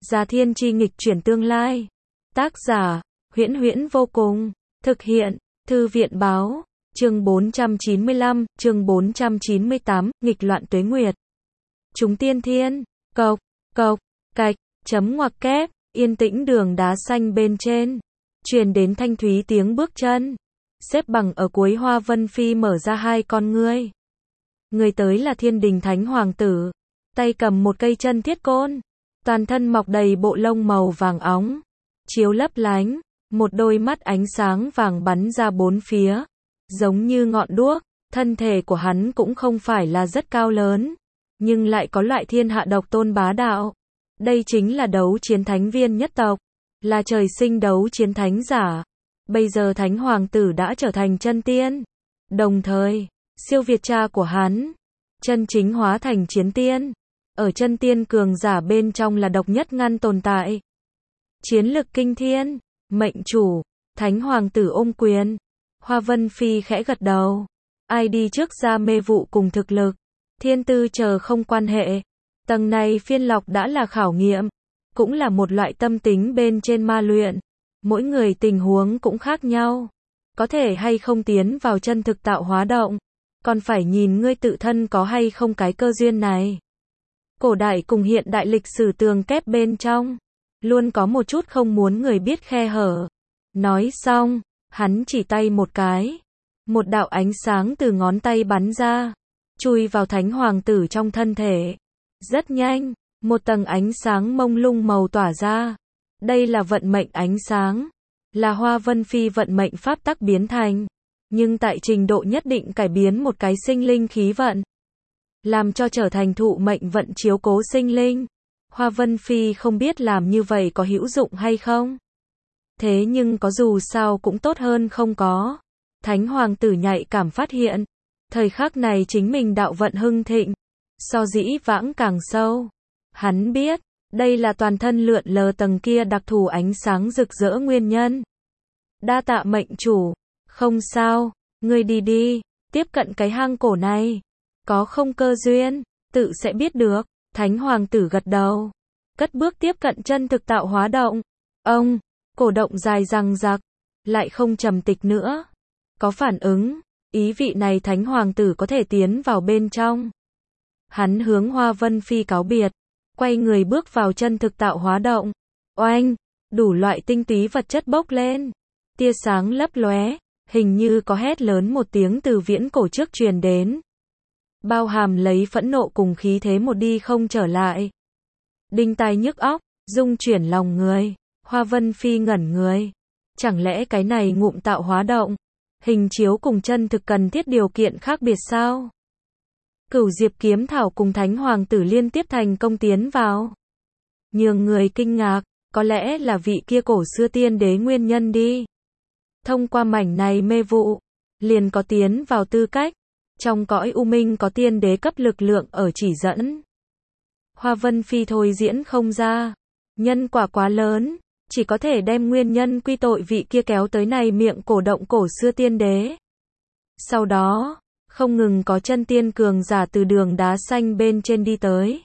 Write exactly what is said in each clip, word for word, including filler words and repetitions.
Gia thiên chi nghịch chuyển tương lai. Tác giả, Huyễn Huyễn vô cùng. Thực hiện, Thư viện báo. Chương bốn trăm chín mươi lăm, chương bốn trăm chín mươi tám, nghịch loạn tuế nguyệt. Chúng tiên thiên, cộc, cộc, cạch, chấm ngoặc kép, yên tĩnh đường đá xanh bên trên. Truyền đến thanh thúy tiếng bước chân. Xếp bằng ở cuối Hoa Vân Phi mở ra hai con ngươi. Người tới là Thiên Đình Thánh Hoàng tử. Tay cầm một cây chân thiết côn. Toàn thân mọc đầy bộ lông màu vàng óng. Chiếu lấp lánh. Một đôi mắt ánh sáng vàng bắn ra bốn phía. Giống như ngọn đuốc. Thân thể của hắn cũng không phải là rất cao lớn. Nhưng lại có loại thiên hạ độc tôn bá đạo. Đây chính là đấu chiến thánh viên nhất tộc. Là trời sinh đấu chiến thánh giả. Bây giờ Thánh Hoàng tử đã trở thành chân tiên. Đồng thời, siêu việt cha của hắn. Chân chính hóa thành chiến tiên. Ở chân tiên cường giả bên trong là độc nhất ngăn tồn tại. Chiến lực kinh thiên. Mệnh chủ. Thánh Hoàng tử ôm quyền. Hoa Vân Phi khẽ gật đầu. Ai đi trước ra mê vụ cùng thực lực. Thiên tư chờ không quan hệ. Tầng này phiên lọc đã là khảo nghiệm. Cũng là một loại tâm tính bên trên ma luyện. Mỗi người tình huống cũng khác nhau. Có thể hay không tiến vào chân thực tạo hóa động. Còn phải nhìn ngươi tự thân có hay không cái cơ duyên này. Cổ đại cùng hiện đại lịch sử tường kép bên trong. Luôn có một chút không muốn người biết khe hở. Nói xong, hắn chỉ tay một cái. Một đạo ánh sáng từ ngón tay bắn ra. Chui vào Thánh Hoàng tử trong thân thể. Rất nhanh, một tầng ánh sáng mông lung màu tỏa ra. Đây là vận mệnh ánh sáng. Là Hoa Vân Phi vận mệnh pháp tắc biến thành. Nhưng tại trình độ nhất định cải biến một cái sinh linh khí vận. Làm cho trở thành thụ mệnh vận chiếu cố sinh linh. Hoa Vân Phi không biết làm như vậy có hữu dụng hay không. Thế nhưng có dù sao cũng tốt hơn không có. Thánh Hoàng tử nhạy cảm phát hiện. Thời khắc này chính mình đạo vận hưng thịnh. So dĩ vãng càng sâu. Hắn biết. Đây là toàn thân lượn lờ tầng kia đặc thù ánh sáng rực rỡ nguyên nhân. Đa tạ mệnh chủ. Không sao, ngươi đi đi, tiếp cận cái hang cổ này. Có không cơ duyên, tự sẽ biết được. Thánh Hoàng tử gật đầu. Cất bước tiếp cận chân thực tạo hóa động. Ông, cổ động dài răng rạc. Lại không trầm tịch nữa. Có phản ứng, ý vị này Thánh Hoàng tử có thể tiến vào bên trong. Hắn hướng Hoa Vân Phi cáo biệt. Quay người bước vào chân thực tạo hóa động. Oanh, đủ loại tinh túy vật chất bốc lên. Tia sáng lấp lóe, hình như có hét lớn một tiếng từ viễn cổ trước truyền đến. Bao hàm lấy phẫn nộ cùng khí thế một đi không trở lại. Đinh tai nhức óc, rung chuyển lòng người. Hoa Vân Phi ngẩn người. Chẳng lẽ cái này ngụm tạo hóa động, hình chiếu cùng chân thực cần thiết điều kiện khác biệt sao? Cửu Diệp kiếm thảo cùng Thánh Hoàng tử liên tiếp thành công tiến vào. Nhường người kinh ngạc, có lẽ là vị kia cổ xưa tiên đế nguyên nhân đi. Thông qua mảnh này mê vụ, liền có tiến vào tư cách. Trong cõi u minh có tiên đế cấp lực lượng ở chỉ dẫn. Hoa Vân Phi thôi diễn không ra. Nhân quả quá lớn, chỉ có thể đem nguyên nhân quy tội vị kia kéo tới này miệng cổ động cổ xưa tiên đế. Sau đó, không ngừng có chân tiên cường giả từ đường đá xanh bên trên đi tới.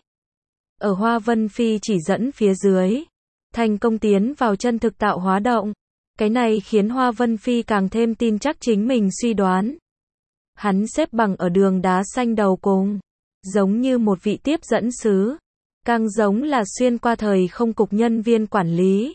Ở Hoa Vân Phi chỉ dẫn phía dưới, thành công tiến vào chân thực tạo hóa động. Cái này khiến Hoa Vân Phi càng thêm tin chắc chính mình suy đoán. Hắn xếp bằng ở đường đá xanh đầu cùng, giống như một vị tiếp dẫn sứ, càng giống là xuyên qua thời không cục nhân viên quản lý.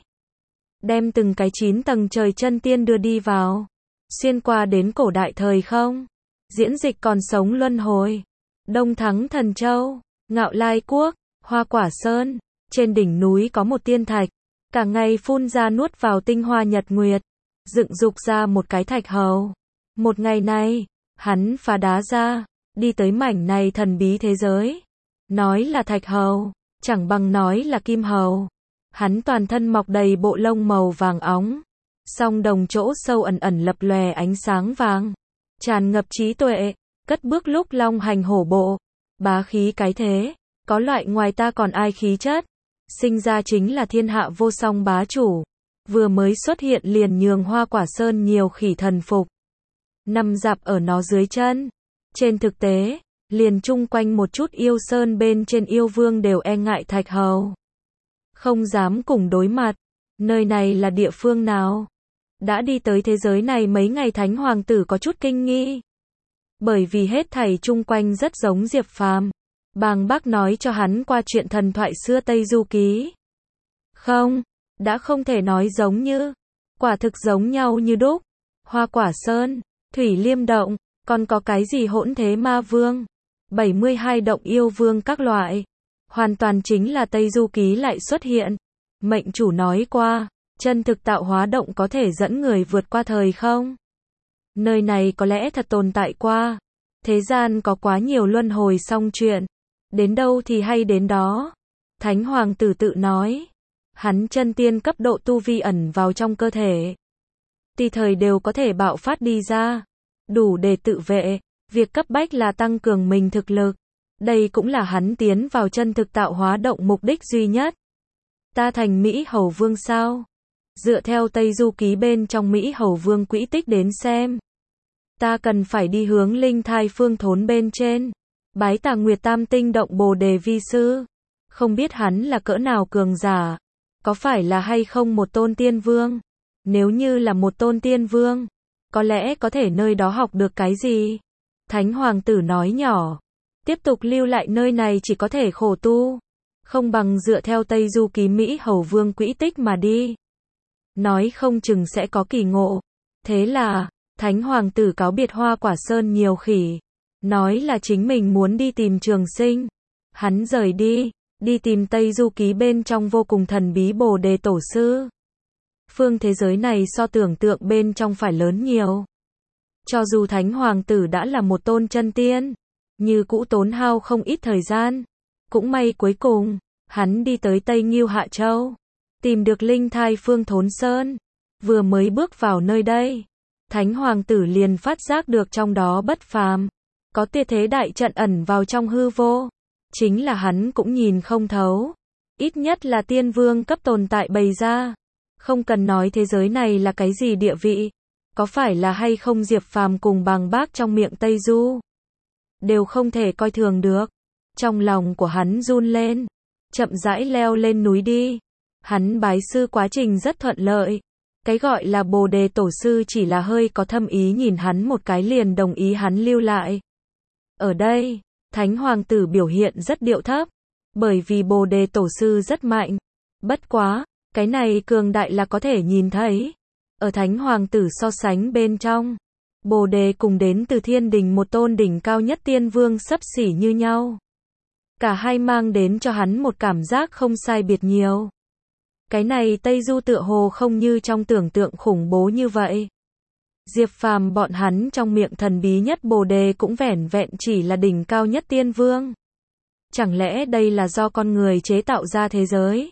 Đem từng cái chín tầng trời chân tiên đưa đi vào, xuyên qua đến cổ đại thời không. Diễn dịch còn sống luân hồi. Đông Thắng Thần Châu, Ngạo Lai Quốc, Hoa Quả Sơn. Trên đỉnh núi có một tiên thạch. Cả ngày phun ra nuốt vào tinh hoa nhật nguyệt. Dựng dục ra một cái thạch hầu. Một ngày này, hắn phá đá ra. Đi tới mảnh này thần bí thế giới. Nói là thạch hầu, chẳng bằng nói là kim hầu. Hắn toàn thân mọc đầy bộ lông màu vàng óng. Song đồng chỗ sâu ẩn ẩn lập lòe ánh sáng vàng. Tràn ngập trí tuệ, cất bước lúc long hành hổ bộ, bá khí cái thế, có loại ngoài ta còn ai khí chất, sinh ra chính là thiên hạ vô song bá chủ, vừa mới xuất hiện liền nhường Hoa Quả Sơn nhiều khỉ thần phục, nằm dạp ở nó dưới chân. Trên thực tế, liền chung quanh một chút yêu sơn bên trên yêu vương đều e ngại thạch hầu. không dám cùng đối mặt. Nơi này là địa phương nào? Đã đi tới thế giới này mấy ngày Thánh Hoàng tử có chút kinh nghi. Bởi vì hết thảy chung quanh rất giống Diệp Phàm. Bàng Bác nói cho hắn qua chuyện thần thoại xưa Tây Du Ký. Không, đã không thể nói giống như, quả thực giống nhau như đúc. Hoa Quả Sơn, Thủy Liêm Động, còn có cái gì Hỗn Thế Ma Vương, bảy mươi hai động yêu vương các loại. Hoàn toàn chính là Tây Du Ký lại xuất hiện. Mệnh chủ nói qua, chân thực tạo hóa động có thể dẫn người vượt qua thời không. Nơi này có lẽ thật tồn tại qua. Thế gian có quá nhiều luân hồi song chuyện. Đến đâu thì hay đến đó. Thánh Hoàng tử tự nói. Hắn chân tiên cấp độ tu vi ẩn vào trong cơ thể. Tùy thời đều có thể bạo phát đi ra. Đủ để tự vệ. Việc cấp bách là tăng cường mình thực lực. Đây cũng là hắn tiến vào chân thực tạo hóa động mục đích duy nhất. Ta thành Mỹ Hầu Vương sao? Dựa theo Tây Du Ký bên trong Mỹ Hầu Vương quỹ tích đến xem. Ta cần phải đi hướng linh thai phương thốn bên trên. Bái Tà Nguyệt Tam Tinh động Bồ Đề vi sư. Không biết hắn là cỡ nào cường giả. Có phải là hay không một tôn tiên vương? Nếu như là một tôn tiên vương, có lẽ có thể nơi đó học được cái gì? Thánh Hoàng tử nói nhỏ. Tiếp tục lưu lại nơi này chỉ có thể khổ tu. Không bằng dựa theo Tây Du Ký Mỹ Hầu Vương quỹ tích mà đi. Nói không chừng sẽ có kỳ ngộ. Thế là, Thánh Hoàng tử cáo biệt Hoa Quả Sơn nhiều khỉ. Nói là chính mình muốn đi tìm Trường Sinh. Hắn rời đi, đi tìm Tây Du Ký bên trong vô cùng thần bí Bồ Đề Tổ Sư. Phương thế giới này so tưởng tượng bên trong phải lớn nhiều. Cho dù Thánh Hoàng tử đã là một tôn chân tiên, như cũ tốn hao không ít thời gian. Cũng may cuối cùng, hắn đi tới Tây Ngưu Hạ Châu. Tìm được linh thai phương thốn sơn. Vừa mới bước vào nơi đây, Thánh Hoàng tử liền phát giác được trong đó bất phàm. Có tuyệt thế đại trận ẩn vào trong hư vô. Chính là hắn cũng nhìn không thấu. Ít nhất là tiên vương cấp tồn tại bày ra. Không cần nói thế giới này là cái gì địa vị. Có phải là hay không Diệp Phàm cùng Bàng Bác trong miệng Tây Du. Đều không thể coi thường được. Trong lòng của hắn run lên. Chậm rãi leo lên núi đi. Hắn bái sư quá trình rất thuận lợi. Cái gọi là Bồ Đề Tổ Sư chỉ là hơi có thâm ý nhìn hắn một cái liền đồng ý hắn lưu lại. Ở đây, Thánh Hoàng tử biểu hiện rất điệu thấp. Bởi vì Bồ Đề Tổ Sư rất mạnh. Bất quá, cái này cường đại là có thể nhìn thấy. Ở Thánh Hoàng tử so sánh bên trong, Bồ Đề cùng đến từ thiên đình một tôn đỉnh cao nhất tiên vương xấp xỉ như nhau. Cả hai mang đến cho hắn một cảm giác không sai biệt nhiều. Cái này Tây Du tựa hồ không như trong tưởng tượng khủng bố như vậy. Diệp Phàm bọn hắn trong miệng thần bí nhất Bồ Đề cũng vẻn vẹn chỉ là đỉnh cao nhất tiên vương. Chẳng lẽ đây là do con người chế tạo ra thế giới?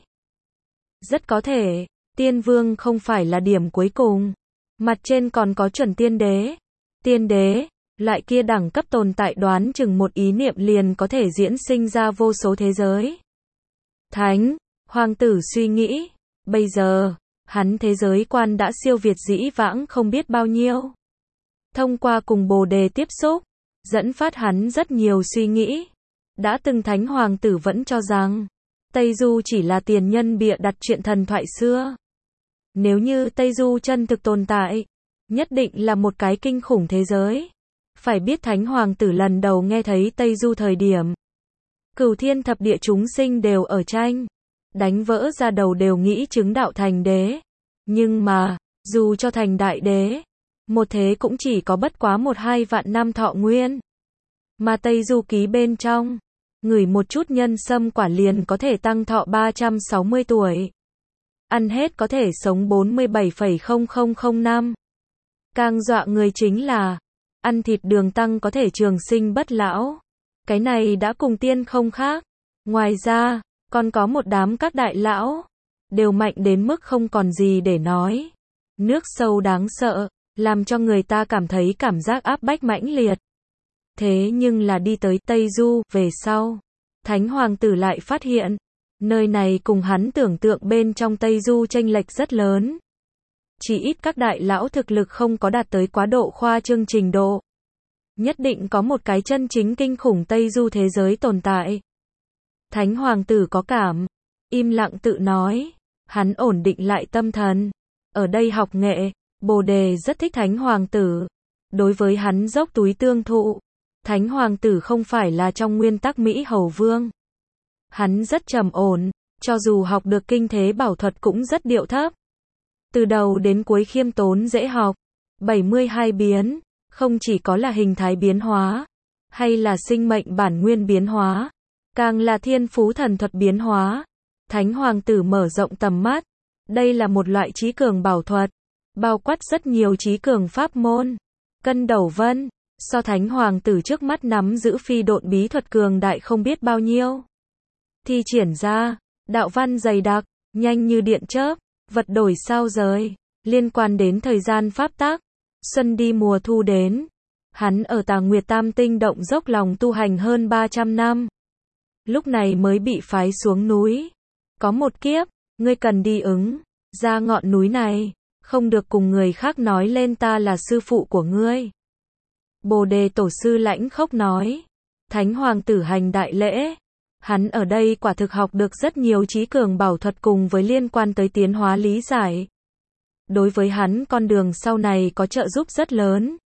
Rất có thể, tiên vương không phải là điểm cuối cùng. Mặt trên còn có chuẩn tiên đế. Tiên đế, loại kia đẳng cấp tồn tại đoán chừng một ý niệm liền có thể diễn sinh ra vô số thế giới. Thánh Hoàng tử suy nghĩ, bây giờ, hắn thế giới quan đã siêu việt dĩ vãng không biết bao nhiêu. Thông qua cùng Bồ Đề tiếp xúc, dẫn phát hắn rất nhiều suy nghĩ. Đã từng Thánh Hoàng tử vẫn cho rằng, Tây Du chỉ là tiền nhân bịa đặt chuyện thần thoại xưa. Nếu như Tây Du chân thực tồn tại, nhất định là một cái kinh khủng thế giới. Phải biết Thánh Hoàng tử lần đầu nghe thấy Tây Du thời điểm. Cửu thiên thập địa chúng sinh đều ở tranh. Đánh vỡ ra đầu đều nghĩ chứng đạo thành đế. Nhưng mà, dù cho thành đại đế, một thế cũng chỉ có bất quá một hai vạn năm thọ nguyên. Mà Tây Du Ký bên trong, ngửi một chút nhân sâm quả liền có thể tăng thọ ba trăm sáu mươi tuổi. Ăn hết có thể sống bốn mươi bảy phẩy không không không năm. Càng dọa người chính là, ăn thịt đường tăng có thể trường sinh bất lão. Cái này đã cùng tiên không khác. Ngoài ra, còn có một đám các đại lão, đều mạnh đến mức không còn gì để nói. Nước sâu đáng sợ, làm cho người ta cảm thấy cảm giác áp bách mãnh liệt. Thế nhưng là đi tới Tây Du, về sau, Thánh Hoàng tử lại phát hiện, nơi này cùng hắn tưởng tượng bên trong Tây Du chênh lệch rất lớn. Chỉ ít các đại lão thực lực không có đạt tới quá độ khoa trương trình độ. Nhất định có một cái chân chính kinh khủng Tây Du thế giới tồn tại. Thánh Hoàng tử có cảm, im lặng tự nói. Hắn ổn định lại tâm thần. Ở đây học nghệ, Bồ Đề rất thích Thánh Hoàng tử. Đối với hắn dốc túi tương thụ. Thánh Hoàng tử không phải là trong nguyên tắc Mỹ Hầu Vương. Hắn rất trầm ổn, cho dù học được kinh thế bảo thuật cũng rất điệu thấp. Từ đầu đến cuối khiêm tốn dễ học. bảy mươi hai biến, không chỉ có là hình thái biến hóa, hay là sinh mệnh bản nguyên biến hóa, càng là thiên phú thần thuật biến hóa. Thánh Hoàng tử mở rộng tầm mắt. Đây là một loại trí cường bảo thuật, bao quát rất nhiều trí cường pháp môn. Cân Đầu Vân, so Thánh Hoàng tử trước mắt nắm giữ phi độn bí thuật cường đại không biết bao nhiêu. Thi triển ra, đạo văn dày đặc, nhanh như điện chớp, vật đổi sao rời, liên quan đến thời gian pháp tắc. Xuân đi mùa thu đến, hắn ở Tà Nguyệt Tam Tinh động dốc lòng tu hành hơn ba trăm năm. Lúc này mới bị phái xuống núi. Có một kiếp, ngươi cần đi ứng ra ngọn núi này, không được cùng người khác nói lên ta là sư phụ của ngươi. Bồ Đề Tổ sư lãnh khốc nói. Thánh Hoàng tử hành đại lễ. Hắn ở đây quả thực học được rất nhiều trí cường bảo thuật cùng với liên quan tới tiến hóa lý giải. Đối với hắn con đường sau này có trợ giúp rất lớn.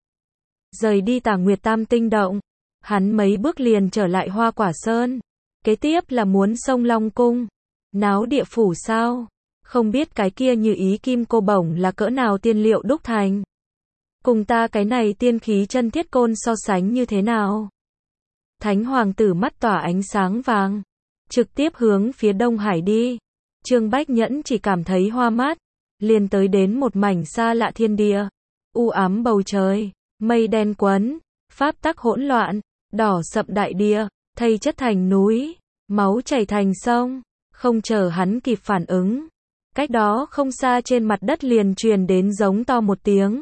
Rời đi Tà Nguyệt Tam Tinh động, hắn mấy bước liền trở lại Hoa Quả Sơn. Kế tiếp là muốn xông Long Cung, náo địa phủ sao? Không biết cái kia như ý kim cô bổng là cỡ nào tiên liệu đúc thành. Cùng ta cái này tiên khí chân thiết côn so sánh như thế nào? Thánh Hoàng tử mắt tỏa ánh sáng vàng, trực tiếp hướng phía Đông Hải đi. Trương Bách Nhẫn chỉ cảm thấy hoa mắt, liền tới đến một mảnh xa lạ thiên địa. U ám bầu trời, mây đen quấn, pháp tắc hỗn loạn, đỏ sậm đại địa, thây chất thành núi, máu chảy thành sông. Không chờ hắn kịp phản ứng, cách đó không xa trên mặt đất liền truyền đến giống to một tiếng.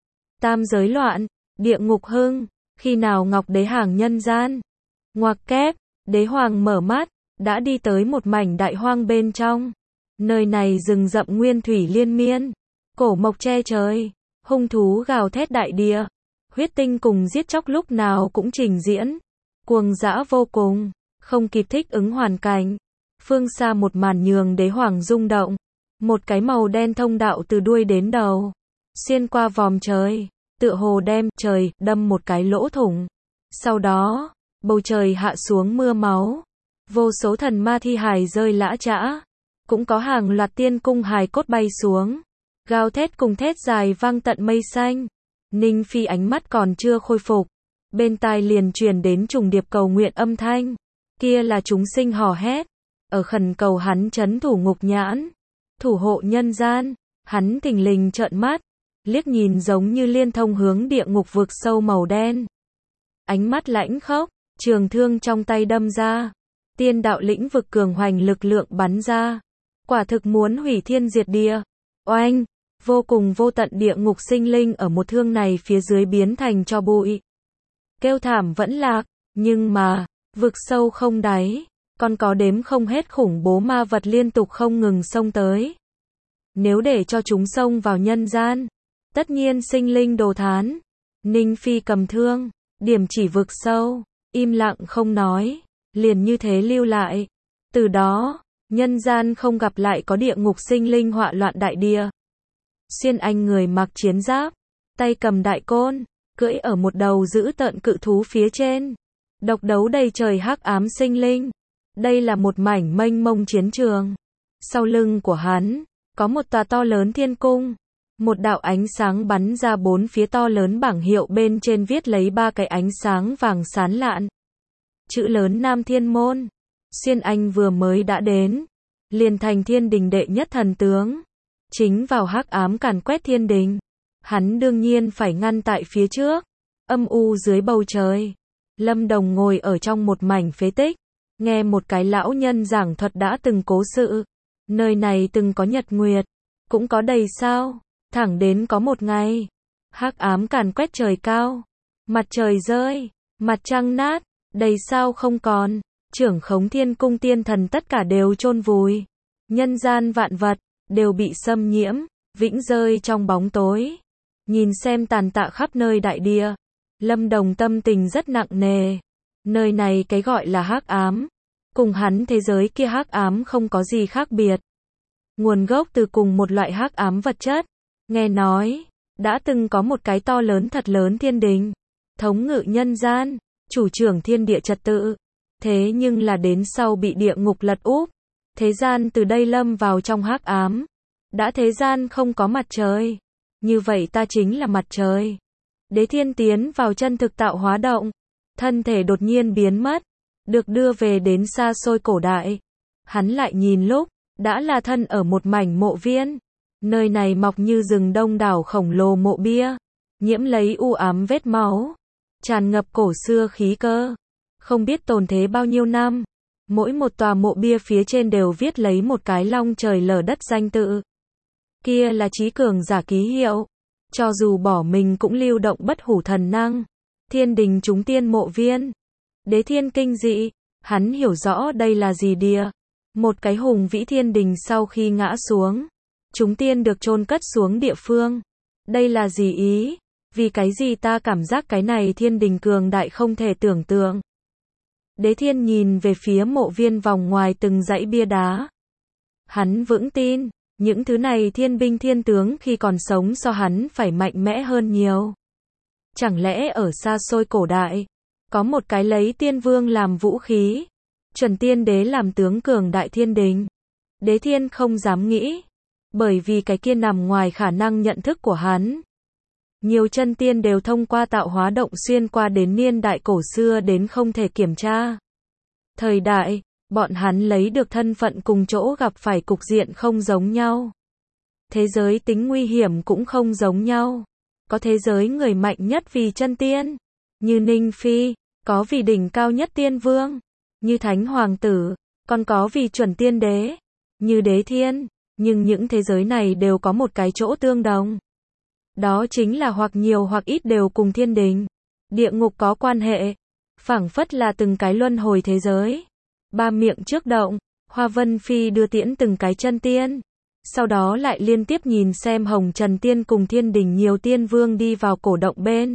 Tam giới loạn, địa ngục hưng, khi nào Ngọc Đế hàng nhân gian? Ngoặc kép, Đế Hoàng mở mắt, đã đi tới một mảnh đại hoang bên trong. Nơi này rừng rậm nguyên thủy liên miên, cổ mộc che trời, hung thú gào thét đại địa, huyết tinh cùng giết chóc lúc nào cũng trình diễn, cuồng dã vô cùng, không kịp thích ứng hoàn cảnh. Phương xa một màn nhường Đế Hoàng rung động, một cái màu đen thông đạo từ đuôi đến đầu, xuyên qua vòm trời, tựa hồ đem trời đâm một cái lỗ thủng. Sau đó, bầu trời hạ xuống mưa máu, vô số thần ma thi hài rơi lã chã, cũng có hàng loạt tiên cung hài cốt bay xuống, gào thét cùng thét dài vang tận mây xanh. Ninh Phi ánh mắt còn chưa khôi phục, bên tai liền truyền đến trùng điệp cầu nguyện âm thanh, kia là chúng sinh hò hét, ở khẩn cầu hắn trấn thủ ngục nhãn, thủ hộ nhân gian. Hắn thình lình trợn mắt, liếc nhìn giống như liên thông hướng địa ngục vực sâu màu đen. Ánh mắt lãnh khốc, trường thương trong tay đâm ra, tiên đạo lĩnh vực cường hoành lực lượng bắn ra, quả thực muốn hủy thiên diệt địa. Oanh, vô cùng vô tận địa ngục sinh linh ở một thương này phía dưới biến thành tro bụi. Kêu thảm vẫn lạc, nhưng mà, vực sâu không đáy, còn có đếm không hết khủng bố ma vật liên tục không ngừng xông tới. Nếu để cho chúng xông vào nhân gian, tất nhiên sinh linh đồ thán. Ninh Phi cầm thương, điểm chỉ vực sâu, im lặng không nói, liền như thế lưu lại. Từ đó, nhân gian không gặp lại có địa ngục sinh linh họa loạn đại địa. Xuyên Anh người mặc chiến giáp, tay cầm đại côn, cưỡi ở một đầu dữ tợn cự thú phía trên. Độc đấu đầy trời hắc ám sinh linh. Đây là một mảnh mênh mông chiến trường. Sau lưng của hắn, có một tòa to lớn thiên cung. Một đạo ánh sáng bắn ra bốn phía to lớn bảng hiệu bên trên viết lấy ba cái ánh sáng vàng sán lạn. Chữ lớn Nam Thiên Môn. Xuyên Anh vừa mới đã đến, liền thành thiên đình đệ nhất thần tướng. Chính vào hắc ám càn quét thiên đình. Hắn đương nhiên phải ngăn tại phía trước. Âm u dưới bầu trời. Lâm Đồng ngồi ở trong một mảnh phế tích, nghe một cái lão nhân giảng thuật đã từng cố sự. Nơi này từng có nhật nguyệt, cũng có đầy sao, thẳng đến có một ngày, hắc ám càn quét trời cao, mặt trời rơi, mặt trăng nát, đầy sao không còn, trưởng khống thiên cung tiên thần tất cả đều chôn vùi, nhân gian vạn vật đều bị xâm nhiễm, vĩnh rơi trong bóng tối. Nhìn xem tàn tạ khắp nơi đại địa, Lâm Đồng tâm tình rất nặng nề. Nơi này cái gọi là hắc ám, cùng hắn thế giới kia hắc ám không có gì khác biệt. Nguồn gốc từ cùng một loại hắc ám vật chất. Nghe nói, đã từng có một cái to lớn thật lớn thiên đình, thống ngự nhân gian, chủ trưởng thiên địa trật tự. Thế nhưng là đến sau bị địa ngục lật úp, thế gian từ đây lâm vào trong hắc ám. Đã thế gian không có mặt trời, như vậy ta chính là mặt trời. Đế Thiên tiến vào chân thực tạo hóa động, thân thể đột nhiên biến mất, được đưa về đến xa xôi cổ đại. Hắn lại nhìn lúc, đã là thân ở một mảnh mộ viên. Nơi này mọc như rừng đông đảo khổng lồ mộ bia, nhiễm lấy u ám vết máu, tràn ngập cổ xưa khí cơ, không biết tồn thế bao nhiêu năm. Mỗi một tòa mộ bia phía trên đều viết lấy một cái long trời lở đất danh tự. Kia là trí cường giả ký hiệu, cho dù bỏ mình cũng lưu động bất hủ thần năng. Thiên đình chúng tiên mộ viên. Đế Thiên kinh dị, hắn hiểu rõ đây là gì địa. Một cái hùng vĩ thiên đình sau khi ngã xuống, chúng tiên được chôn cất xuống địa phương. Đây là gì ý? Vì cái gì ta cảm giác cái này thiên đình cường đại không thể tưởng tượng. Đế Thiên nhìn về phía mộ viên vòng ngoài từng dãy bia đá. Hắn vững tin, những thứ này thiên binh thiên tướng khi còn sống so hắn phải mạnh mẽ hơn nhiều. Chẳng lẽ ở xa xôi cổ đại, có một cái lấy tiên vương làm vũ khí, chuẩn tiên đế làm tướng cường đại thiên đình? Đế Thiên không dám nghĩ, bởi vì cái kia nằm ngoài khả năng nhận thức của hắn. Nhiều chân tiên đều thông qua tạo hóa động xuyên qua đến niên đại cổ xưa đến không thể kiểm tra. Thời đại, bọn hắn lấy được thân phận cùng chỗ gặp phải cục diện không giống nhau. Thế giới tính nguy hiểm cũng không giống nhau. Có thế giới người mạnh nhất vì chân tiên, như Ninh Phi, có vì đỉnh cao nhất tiên vương, như Thánh Hoàng tử, còn có vì chuẩn tiên đế, như Đế Thiên. Nhưng những thế giới này đều có một cái chỗ tương đồng. Đó chính là hoặc nhiều hoặc ít đều cùng thiên đình, địa ngục có quan hệ. Phảng phất là từng cái luân hồi thế giới. Ba miệng trước động, Hoa Vân Phi đưa tiễn từng cái chân tiên. Sau đó lại liên tiếp nhìn xem Hồng Trần Tiên cùng thiên đình nhiều tiên vương đi vào cổ động bên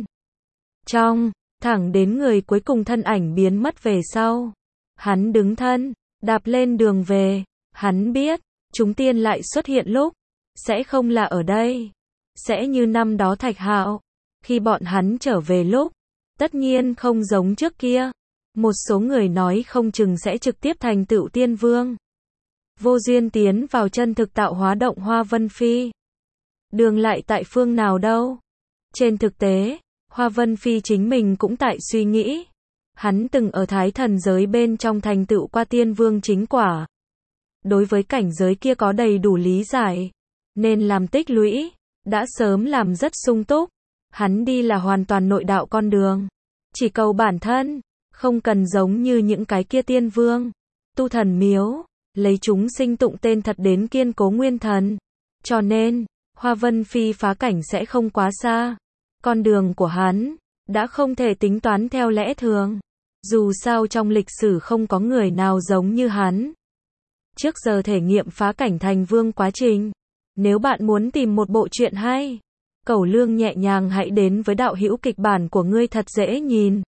trong, thẳng đến người cuối cùng thân ảnh biến mất về sau. Hắn đứng thân, đạp lên đường về. Hắn biết, chúng tiên lại xuất hiện lúc, sẽ không là ở đây. Sẽ như năm đó Thạch Hạo, khi bọn hắn trở về lúc, tất nhiên không giống trước kia. Một số người nói không chừng sẽ trực tiếp thành tựu tiên vương. Vô duyên tiến vào chân thực tạo hóa động Hoa Vân Phi. Đường lại tại phương nào đâu? Trên thực tế, Hoa Vân Phi chính mình cũng tại suy nghĩ. Hắn từng ở thái thần giới bên trong thành tựu qua tiên vương chính quả. Đối với cảnh giới kia có đầy đủ lý giải, nên làm tích lũy, đã sớm làm rất sung túc. Hắn đi là hoàn toàn nội đạo con đường, chỉ cầu bản thân, không cần giống như những cái kia tiên vương, tu thần miếu, lấy chúng sinh tụng tên thật đến kiên cố nguyên thần. Cho nên, Hoa Vân Phi phá cảnh sẽ không quá xa. Con đường của hắn, đã không thể tính toán theo lẽ thường. Dù sao trong lịch sử không có người nào giống như hắn. Trước giờ thể nghiệm phá cảnh thành vương quá trình. Nếu bạn muốn tìm một bộ truyện hay, Cẩu Lương nhẹ nhàng hãy đến với đạo hữu kịch bản của ngươi thật dễ nhìn.